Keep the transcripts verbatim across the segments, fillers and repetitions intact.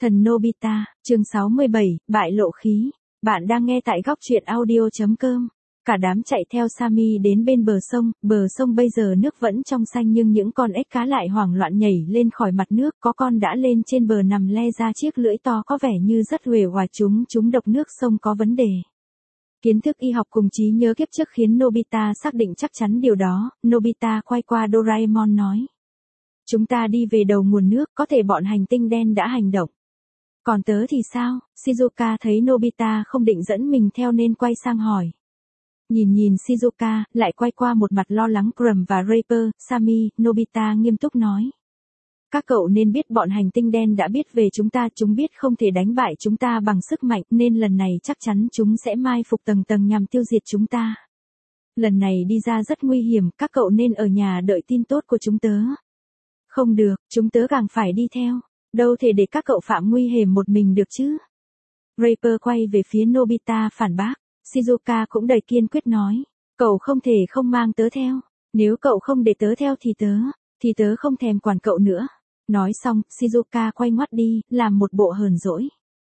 Thần Nobita, chương sáu mươi bảy, bại lộ khí. Bạn đang nghe tại góc truyện audio.com. Cả đám chạy theo Sammy đến bên bờ sông, bờ sông bây giờ nước vẫn trong xanh nhưng những con ếch cá lại hoảng loạn nhảy lên khỏi mặt nước, có con đã lên trên bờ nằm le ra chiếc lưỡi to có vẻ như rất uể oải, chúng chúng độc nước sông có vấn đề. Kiến thức y học cùng trí nhớ kiếp trước khiến Nobita xác định chắc chắn điều đó. Nobita quay qua Doraemon nói: chúng ta đi về đầu nguồn nước, có thể bọn hành tinh đen đã hành động. Còn tớ thì sao? Shizuka thấy Nobita không định dẫn mình theo nên quay sang hỏi. Nhìn nhìn Shizuka, lại quay qua một mặt lo lắng Crumb và Raper, Sammy, Nobita nghiêm túc nói: các cậu nên biết bọn hành tinh đen đã biết về chúng ta, chúng biết không thể đánh bại chúng ta bằng sức mạnh nên lần này chắc chắn chúng sẽ mai phục tầng tầng nhằm tiêu diệt chúng ta. Lần này đi ra rất nguy hiểm, các cậu nên ở nhà đợi tin tốt của chúng tớ. Không được, chúng tớ càng phải đi theo. Đâu thể để các cậu phạm nguy hiểm một mình được chứ. Raper quay về phía Nobita phản bác. Shizuka cũng đầy kiên quyết nói: cậu không thể không mang tớ theo. Nếu cậu không để tớ theo thì tớ, thì tớ không thèm quản cậu nữa. Nói xong, Shizuka quay ngoắt đi, làm một bộ hờn dỗi.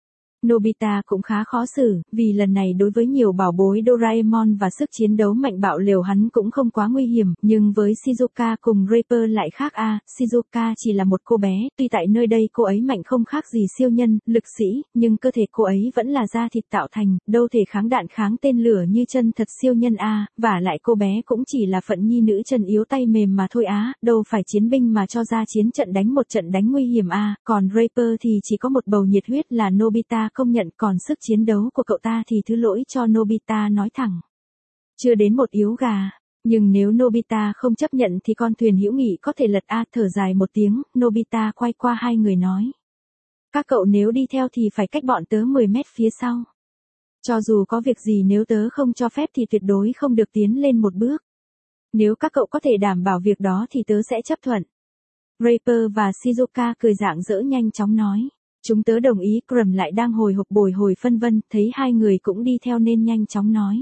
Nobita cũng khá khó xử, vì lần này đối với nhiều bảo bối Doraemon và sức chiến đấu mạnh bạo liều hắn cũng không quá nguy hiểm, nhưng với Shizuka cùng Raper lại khác a, à, Shizuka chỉ là một cô bé, tuy tại nơi đây cô ấy mạnh không khác gì siêu nhân, lực sĩ, nhưng cơ thể cô ấy vẫn là da thịt tạo thành, đâu thể kháng đạn kháng tên lửa như chân thật siêu nhân a, à, và lại cô bé cũng chỉ là phận nhi nữ chân yếu tay mềm mà thôi á, à, đâu phải chiến binh mà cho ra chiến trận đánh một trận đánh nguy hiểm a, à, còn Raper thì chỉ có một bầu nhiệt huyết là Nobita công nhận, còn sức chiến đấu của cậu ta thì thứ lỗi cho Nobita nói thẳng. Chưa đến một yếu gà, nhưng nếu Nobita không chấp nhận thì con thuyền hữu nghị có thể lật a, à, thở dài một tiếng, Nobita quay qua hai người nói: các cậu nếu đi theo thì phải cách bọn tớ mười mét phía sau. Cho dù có việc gì nếu tớ không cho phép thì tuyệt đối không được tiến lên một bước. Nếu các cậu có thể đảm bảo việc đó thì tớ sẽ chấp thuận. Raper và Shizuka cười rạng rỡ nhanh chóng nói: chúng tớ đồng ý. Crumb lại đang hồi hộp bồi hồi phân vân, thấy hai người cũng đi theo nên nhanh chóng nói: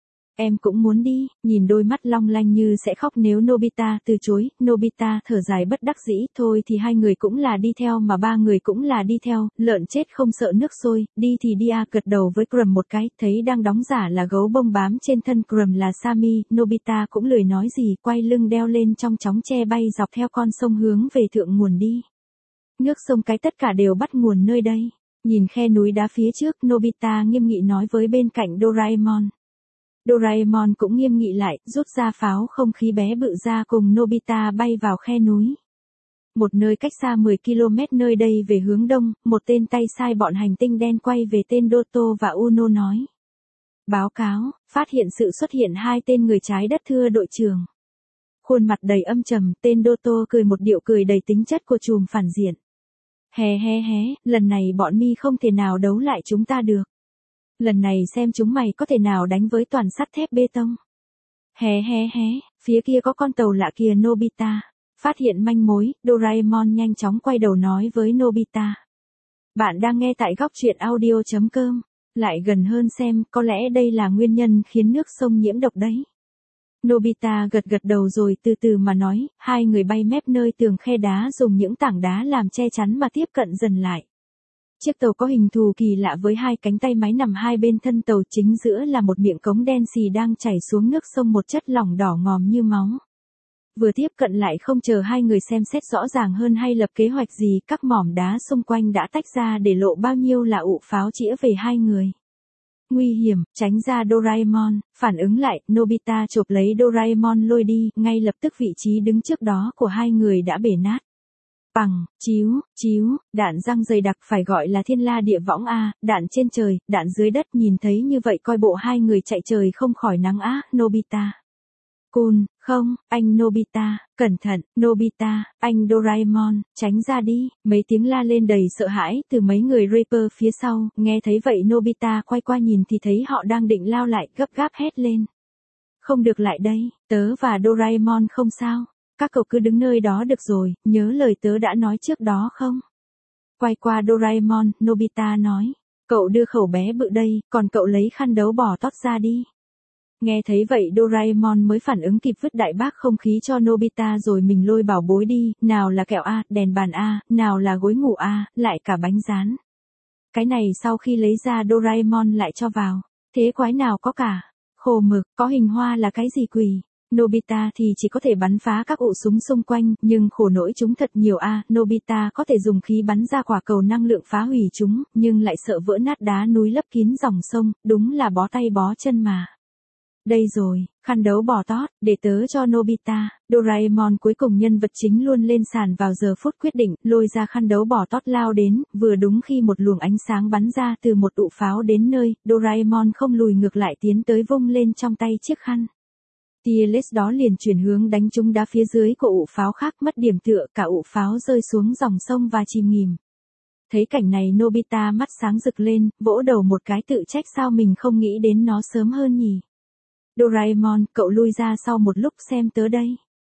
em cũng muốn đi. Nhìn đôi mắt long lanh như sẽ khóc nếu Nobita từ chối. Nobita thở dài bất đắc dĩ, thôi thì hai người cũng là đi theo mà ba người cũng là đi theo, lợn chết không sợ nước sôi, đi thì đi a. Gật đầu với Crumb một cái, thấy đang đóng giả là gấu bông bám trên thân Crumb là Sammy, Nobita cũng lười nói gì, quay lưng đeo lên trong chóng che bay dọc theo con sông hướng về thượng nguồn đi. Nước sông cái tất cả đều bắt nguồn nơi đây. Nhìn khe núi đá phía trước, Nobita nghiêm nghị nói với bên cạnh Doraemon. Doraemon cũng nghiêm nghị lại, rút ra pháo không khí bé bự ra cùng Nobita bay vào khe núi. Một nơi cách xa mười ki lô mét nơi đây về hướng đông, một tên tay sai bọn hành tinh đen quay về tên Doto và Uno nói: báo cáo, phát hiện sự xuất hiện hai tên người trái đất thưa đội trưởng. Khuôn mặt đầy âm trầm, tên Doto cười một điệu cười đầy tính chất của trùm phản diện. Hé hé hé, lần này bọn mi không thể nào đấu lại chúng ta được. Lần này xem chúng mày có thể nào đánh với toàn sắt thép bê tông. Hé hé hé, phía kia có con tàu lạ kìa Nobita. Phát hiện manh mối, Doraemon nhanh chóng quay đầu nói với Nobita. Bạn đang nghe tại góc truyện audio.com. Lại gần hơn xem, có lẽ đây là nguyên nhân khiến nước sông nhiễm độc đấy. Nobita gật gật đầu rồi từ từ mà nói, hai người bay mép nơi tường khe đá dùng những tảng đá làm che chắn mà tiếp cận dần lại. Chiếc tàu có hình thù kỳ lạ với hai cánh tay máy nằm hai bên thân tàu, chính giữa là một miệng cống đen xì đang chảy xuống nước sông một chất lỏng đỏ ngòm như máu. Vừa tiếp cận lại không chờ hai người xem xét rõ ràng hơn hay lập kế hoạch gì, các mỏm đá xung quanh đã tách ra để lộ bao nhiêu là ụ pháo chĩa về hai người. Nguy hiểm, tránh ra Doraemon. Phản ứng lại, Nobita chộp lấy Doraemon lôi đi, ngay lập tức vị trí đứng trước đó của hai người đã bể nát. Bằng, chíu, chíu, đạn răng dày đặc, phải gọi là thiên la địa võng a, đạn trên trời, đạn dưới đất, nhìn thấy như vậy coi bộ hai người chạy trời không khỏi nắng á. Nobita. Cool, không, anh Nobita, cẩn thận, Nobita, anh Doraemon, tránh ra đi. Mấy tiếng la lên đầy sợ hãi từ mấy người Raper phía sau, nghe thấy vậy Nobita quay qua nhìn thì thấy họ đang định lao lại, gấp gáp hét lên. Không được lại đây, tớ và Doraemon không sao. Các cậu cứ đứng nơi đó được rồi, nhớ lời tớ đã nói trước đó không? Quay qua Doraemon, Nobita nói. Cậu đưa khẩu bé bự đây, còn cậu lấy khăn đấu bỏ tót ra đi. Nghe thấy vậy Doraemon mới phản ứng kịp vứt đại bác không khí cho Nobita rồi mình lôi bảo bối đi, nào là kẹo A, đèn bàn A, nào là gối ngủ A, lại cả bánh rán. Cái này sau khi lấy ra Doraemon lại cho vào, thế quái nào có cả, khô mực, có hình hoa là cái gì quỷ. Nobita thì chỉ có thể bắn phá các ụ súng xung quanh, nhưng khổ nỗi chúng thật nhiều a, Nobita có thể dùng khí bắn ra quả cầu năng lượng phá hủy chúng, nhưng lại sợ vỡ nát đá núi lấp kín dòng sông, đúng là bó tay bó chân mà. Đây rồi, khăn đấu bò tót, để tớ cho Nobita. Doraemon cuối cùng nhân vật chính luôn lên sàn vào giờ phút quyết định, lôi ra khăn đấu bò tót lao đến, vừa đúng khi một luồng ánh sáng bắn ra từ một ụ pháo đến nơi, Doraemon không lùi ngược lại tiến tới vung lên trong tay chiếc khăn. Tia laser đó liền chuyển hướng đánh trúng đá phía dưới của ụ pháo khác, mất điểm tựa, cả ụ pháo rơi xuống dòng sông và chìm nghỉm. Thấy cảnh này Nobita mắt sáng rực lên, vỗ đầu một cái tự trách sao mình không nghĩ đến nó sớm hơn nhỉ. Doraemon, cậu lui ra sau một lúc xem tớ đây.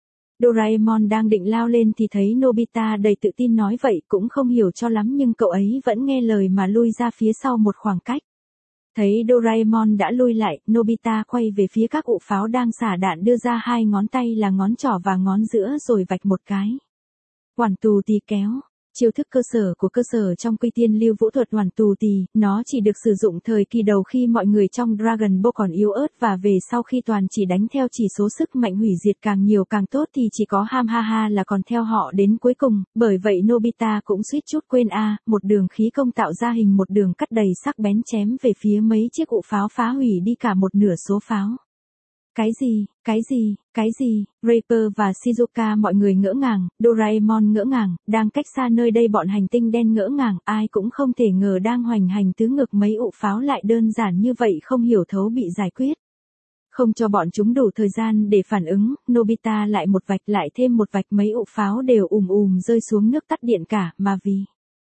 Doraemon đang định lao lên thì thấy Nobita đầy tự tin nói vậy, cũng không hiểu cho lắm nhưng cậu ấy vẫn nghe lời mà lui ra phía sau một khoảng cách. Thấy Doraemon đã lui lại, Nobita quay về phía các ụ pháo đang xả đạn, đưa ra hai ngón tay là ngón trỏ và ngón giữa rồi vạch một cái. Hoàn tù tì kéo. Chiêu thức cơ sở của cơ sở trong Quy Tiên Lưu Vũ thuật hoàn tù tì, nó chỉ được sử dụng thời kỳ đầu khi mọi người trong Dragon Ball còn yếu ớt và về sau khi toàn chỉ đánh theo chỉ số sức mạnh hủy diệt càng nhiều càng tốt thì chỉ có Ham Ha Ha là còn theo họ đến cuối cùng, bởi vậy Nobita cũng suýt chút quên a, một đường khí công tạo ra hình một đường cắt đầy sắc bén chém về phía mấy chiếc ụ pháo phá hủy đi cả một nửa số pháo. Cái gì, cái gì, cái gì, Reaper và Shizuka mọi người ngỡ ngàng, Doraemon ngỡ ngàng, đang cách xa nơi đây bọn hành tinh đen ngỡ ngàng, ai cũng không thể ngờ đang hoành hành tứ ngược mấy ụ pháo lại đơn giản như vậy không hiểu thấu bị giải quyết. Không cho bọn chúng đủ thời gian để phản ứng, Nobita lại một vạch lại thêm một vạch mấy ụ pháo đều ùm ùm rơi xuống nước tắt điện cả mà vì.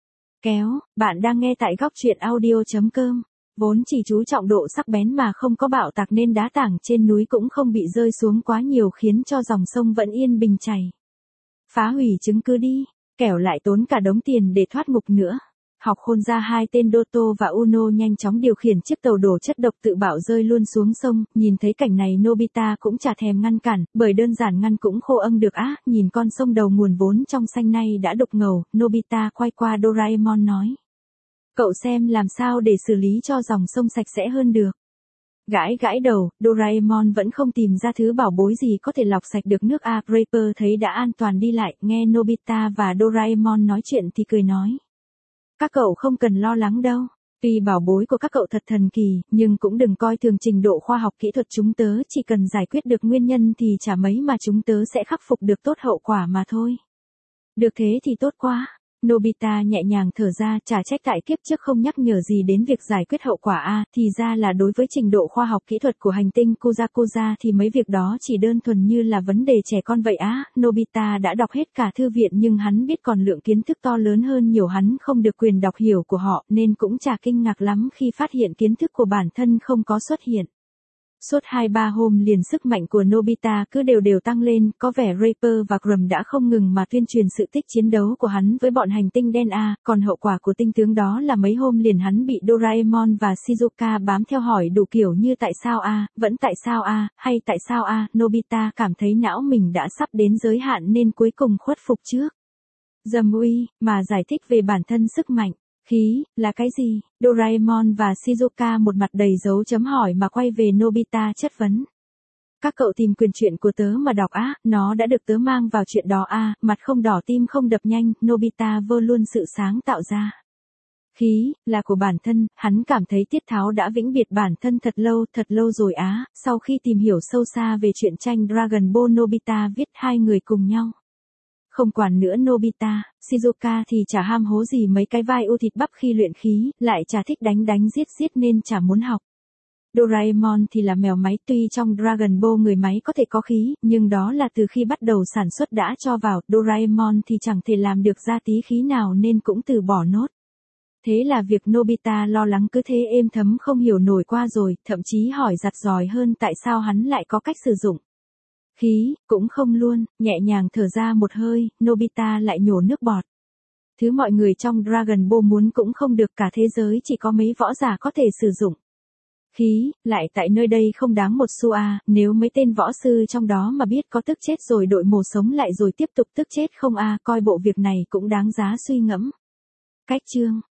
Kéo, bạn đang nghe tại góc truyện audio chấm com. Vốn chỉ chú trọng độ sắc bén mà không có bạo tạc nên đá tảng trên núi cũng không bị rơi xuống quá nhiều khiến cho dòng sông vẫn yên bình chảy. Phá hủy chứng cứ đi, kẻo lại tốn cả đống tiền để thoát ngục nữa. Học khôn ra hai tên Doto và Uno nhanh chóng điều khiển chiếc tàu đổ chất độc tự bạo rơi luôn xuống sông, nhìn thấy cảnh này Nobita cũng chả thèm ngăn cản, bởi đơn giản ngăn cũng khô âng được á, nhìn con sông đầu nguồn vốn trong xanh nay đã đục ngầu, Nobita quay qua Doraemon nói. Cậu xem làm sao để xử lý cho dòng sông sạch sẽ hơn được. Gãi gãi đầu, Doraemon vẫn không tìm ra thứ bảo bối gì có thể lọc sạch được nước a. Reaper thấy đã an toàn đi lại, nghe Nobita và Doraemon nói chuyện thì cười nói. Các cậu không cần lo lắng đâu. Tuy bảo bối của các cậu thật thần kỳ, nhưng cũng đừng coi thường trình độ khoa học kỹ thuật chúng tớ, chỉ cần giải quyết được nguyên nhân thì chả mấy mà chúng tớ sẽ khắc phục được tốt hậu quả mà thôi. Được thế thì tốt quá. Nobita nhẹ nhàng thở ra, chả trách tại kiếp trước không nhắc nhở gì đến việc giải quyết hậu quả a, thì ra là đối với trình độ khoa học kỹ thuật của hành tinh Kozakoza thì mấy việc đó chỉ đơn thuần như là vấn đề trẻ con vậy á. Nobita đã đọc hết cả thư viện nhưng hắn biết còn lượng kiến thức to lớn hơn nhiều hắn không được quyền đọc hiểu của họ nên cũng chả kinh ngạc lắm khi phát hiện kiến thức của bản thân không có xuất hiện. Suốt hai ba hôm liền sức mạnh của Nobita cứ đều đều tăng lên, có vẻ Reaper và Grum đã không ngừng mà tuyên truyền sự tích chiến đấu của hắn với bọn hành tinh đen A, còn hậu quả của tinh tướng đó là mấy hôm liền hắn bị Doraemon và Shizuka bám theo hỏi đủ kiểu như tại sao A, vẫn tại sao A, hay tại sao A, Nobita cảm thấy não mình đã sắp đến giới hạn nên cuối cùng khuất phục trước. Dầm uy, mà giải thích về bản thân sức mạnh. Khí, là cái gì? Doraemon và Shizuka một mặt đầy dấu chấm hỏi mà quay về Nobita chất vấn. Các cậu tìm quyền truyện của tớ mà đọc á, nó đã được tớ mang vào chuyện đó à, mặt không đỏ tim không đập nhanh, Nobita vơ luôn sự sáng tạo ra. Khí, là của bản thân, hắn cảm thấy tiết tháo đã vĩnh biệt bản thân thật lâu, thật lâu rồi á, sau khi tìm hiểu sâu xa về truyện tranh Dragon Ball Nobita viết hai người cùng nhau. Không quản nữa Nobita, Shizuka thì chả ham hố gì mấy cái vai u thịt bắp khi luyện khí, lại chả thích đánh đánh giết giết nên chả muốn học. Doraemon thì là mèo máy, tuy trong Dragon Ball người máy có thể có khí, nhưng đó là từ khi bắt đầu sản xuất đã cho vào, Doraemon thì chẳng thể làm được ra tí khí nào nên cũng từ bỏ nốt. Thế là việc Nobita lo lắng cứ thế êm thấm không hiểu nổi qua rồi, thậm chí hỏi giặt giỏi hơn tại sao hắn lại có cách sử dụng. Khí, cũng không luôn, nhẹ nhàng thở ra một hơi, Nobita lại nhổ nước bọt. Thứ mọi người trong Dragon Ball muốn cũng không được, cả thế giới chỉ có mấy võ giả có thể sử dụng. Khí, lại tại nơi đây không đáng một xu a, nếu mấy tên võ sư trong đó mà biết có tức chết rồi đội mổ sống lại rồi tiếp tục tức chết không a, coi bộ việc này cũng đáng giá suy ngẫm. Cách chương